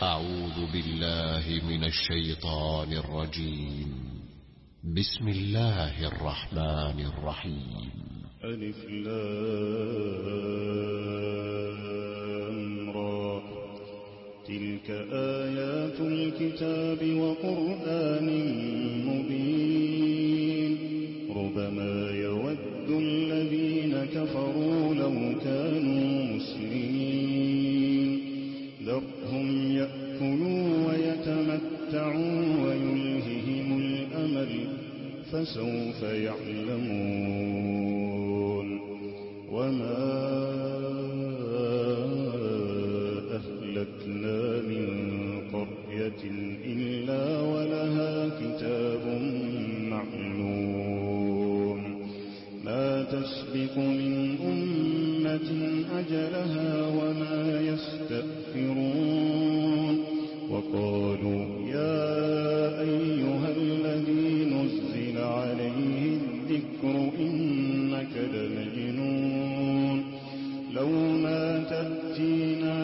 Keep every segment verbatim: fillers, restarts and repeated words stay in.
أعوذ بالله من الشيطان الرجيم. بسم الله الرحمن الرحيم. ألف لام را. تلك آيات الكتاب وقرآن مبين. ربما يود الذين كفروا لو كانوا مسلمين. ذرهم يأكلوا ويتمتعوا ويلههم الأمل فسوف يعلمون. وما أهلكنا من قرية إلا ولها كتاب معلوم. ما تسبق من أمة أجلها وما يستأخرون. وقالوا يا أيها الذي نزل عليه الذكر إنك لمجنون. لو ما تأتينا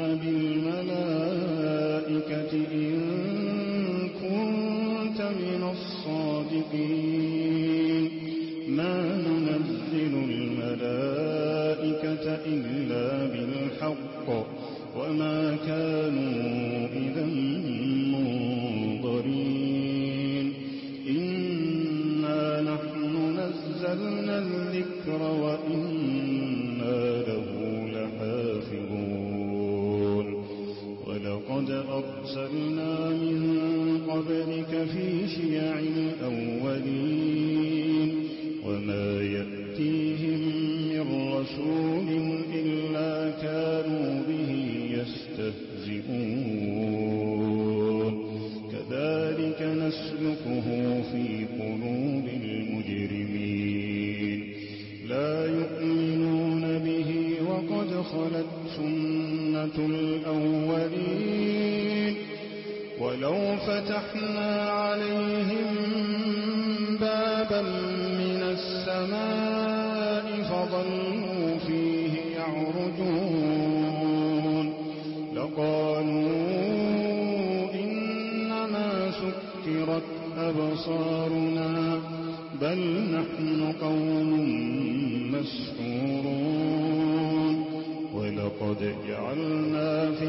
بالملائكة إن كنت من الصادقين. ما ننزل الملائكة إلا بالحق وما كانوا إذا منظرين. إنا نحن نزلنا الذكر وإنا له لحافظون. ولقد أرسلنا من قبلك في شيع الأولين. وما يأتيهم من رسول إلا كانوا به يستهزئون. كذلك نسلكه في قلوب المجرمين. لا يؤمنون به وقد خلت سنة الأولين. ولو فتحنا عليهم بابا من السماء فظلوا فيه يعرجون لقالوا إنما سكرت أبصارنا بل نحن قوم مسحورون. ولقد جعلنا في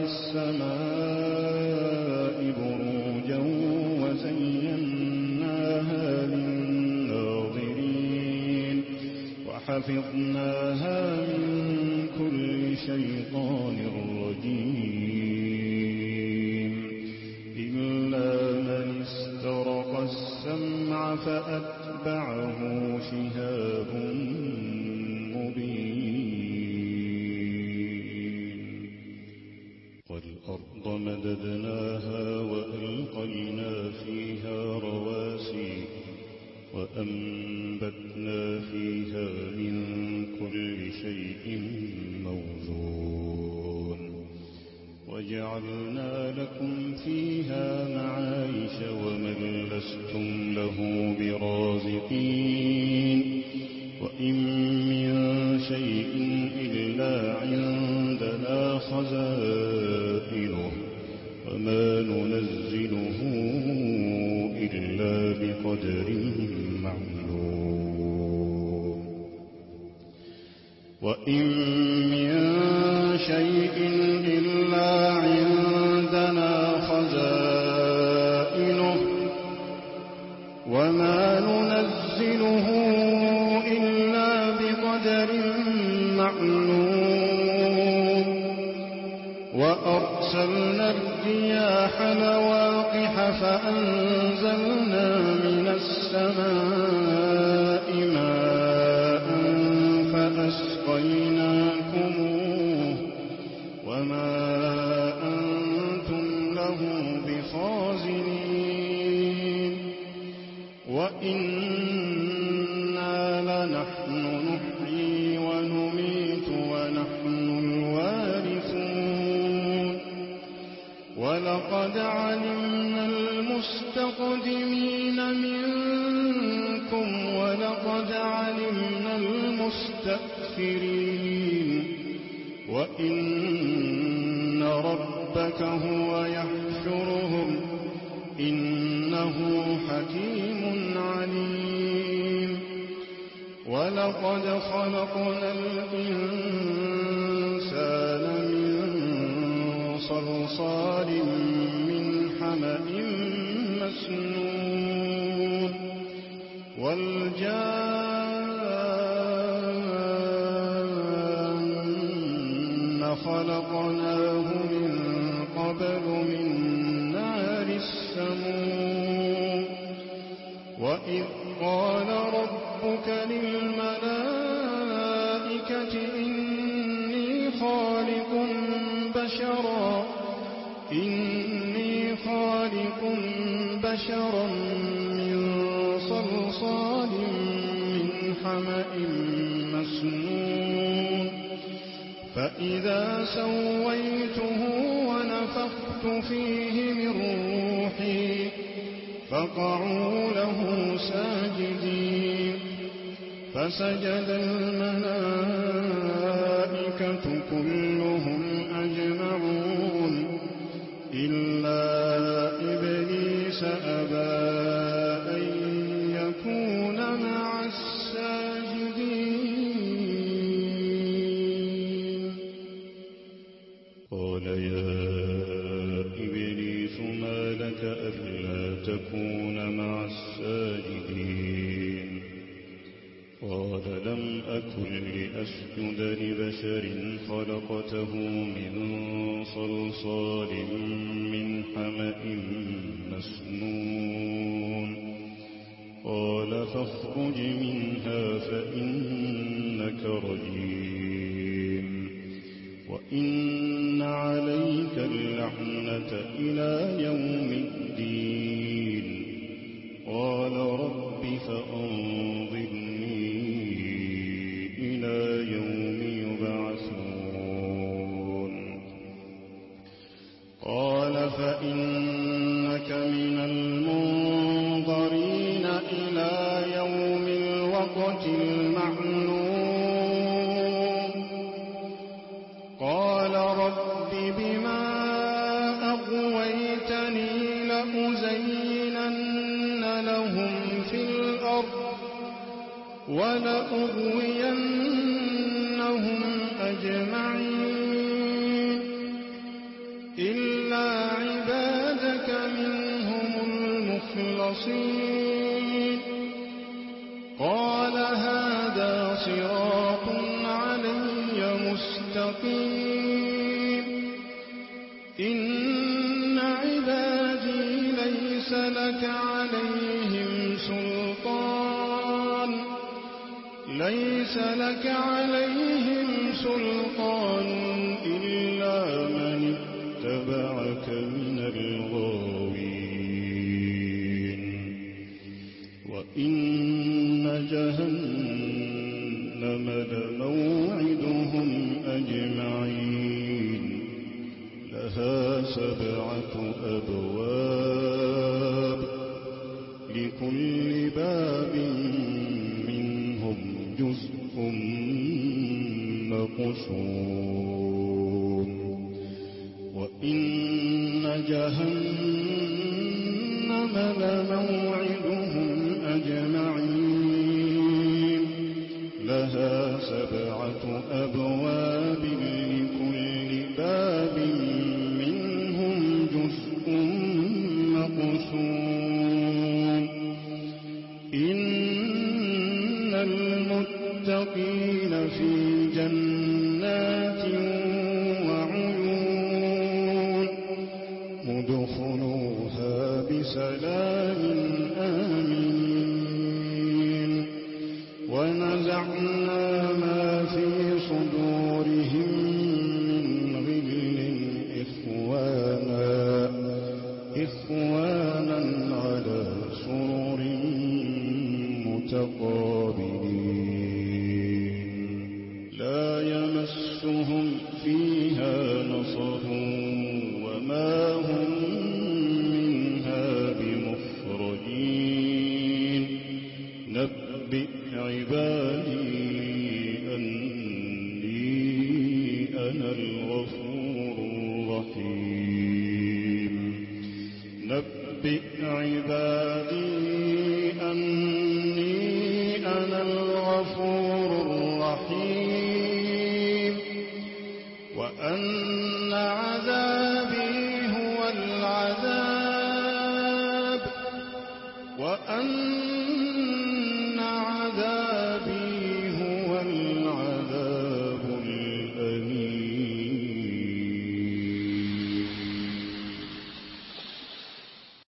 السماء بروجا وزيناها للناظرين وحفظناها من كل شيطان رجيم. إلا من استرق السمع فأتبعه شهاب والأرض مددناها وألقينا فيها رواسي وأنبتنا فيها من كل شيء موزون. وجعلنا لكم فيها معايش ومن لستم له برازقين. وإن من شيء إلا عندنا خزائنه وما ننزله إلا بقدر معلوم. وإن من شيء إلا عندنا خزائنه وما ننزله إلا بقدر معلوم. وأرسلنا الرياح لواقح فأنزلنا من السماء ماء فأسقيناكموه وما أنتم له بخازنين. وإنا لنحن نحيي ونميت ونحن الوارثون. ولقد علمنا المستقدمين منكم ولقد علمنا المستأخرين. وإن ربك هو يحشر وَلَقَدْ خَلَقْنَا الْإِنسَانَ مِنْ صَلْصَالٍ مِنْ حَمَإٍ مَسْنُونٍ وَالْجَانَّ خَلَقْنَاهُ مِنْ قَبْلُ مِنْ نَارِ السَّمُومِ وَإِذْ قَالَ رَبُّكَ لِلْمَلَائِكَةِ إِنِّي خَالِقٌ بَشَرًا إِنِّي خَالِقٌ بَشَرًا مِنْ صَلْصَالٍ مِنْ حَمَإٍ مسنون فإذا سويته ونفخت فيه من روحي فقعوا له ساجدين فسجد الملائكة كلهم أجمعون إلا إبليس أبى أن يكون مع الساجدين قال يا إبليس ما لك ألا تكون مع الساجدين قال لم أكن لأسجد لبشر خلقته من صلصال من حمأ مسنون قال فاخرج منها فإنك رجيم وإن عليك اللعنة إلى يوم الدين قال رب فأنظرني إلى يوم يبعثون قال فإنك من المنظرين إلى يوم الوقت المعلوم قال رب بما أغويتني لأزينن لهم في الأرض ولأغوينهم أجمعين إلا عبادك منهم المخلصين قال هذا صراط علي مستقيم إن عبادي ليس لك عليهم سلطان ليس لك عليهم سلطان إلا من اتبعك من الغاوين وإن جهنم لموعدهم أجمعين لها سبعة أبواب لكل باب منهم جزء مقسوم وإن جهنم لموعدهم أجمعين لها سبعة أبواب لكل باب منهم جزء مقسوم إن المتقين في جنات وعيون ادخلوها بسلام آمين ونزعنا ما في صدورهم من غل إخوانا إخوانا على سرر متقابلين لا يمسهم فيها نصب وما هم منها بمخرجين نبئ عبادي أني أنا الغفور الرحيم نبئ عبادي أني أنا الغفور وأن عذابي هو العذاب وأن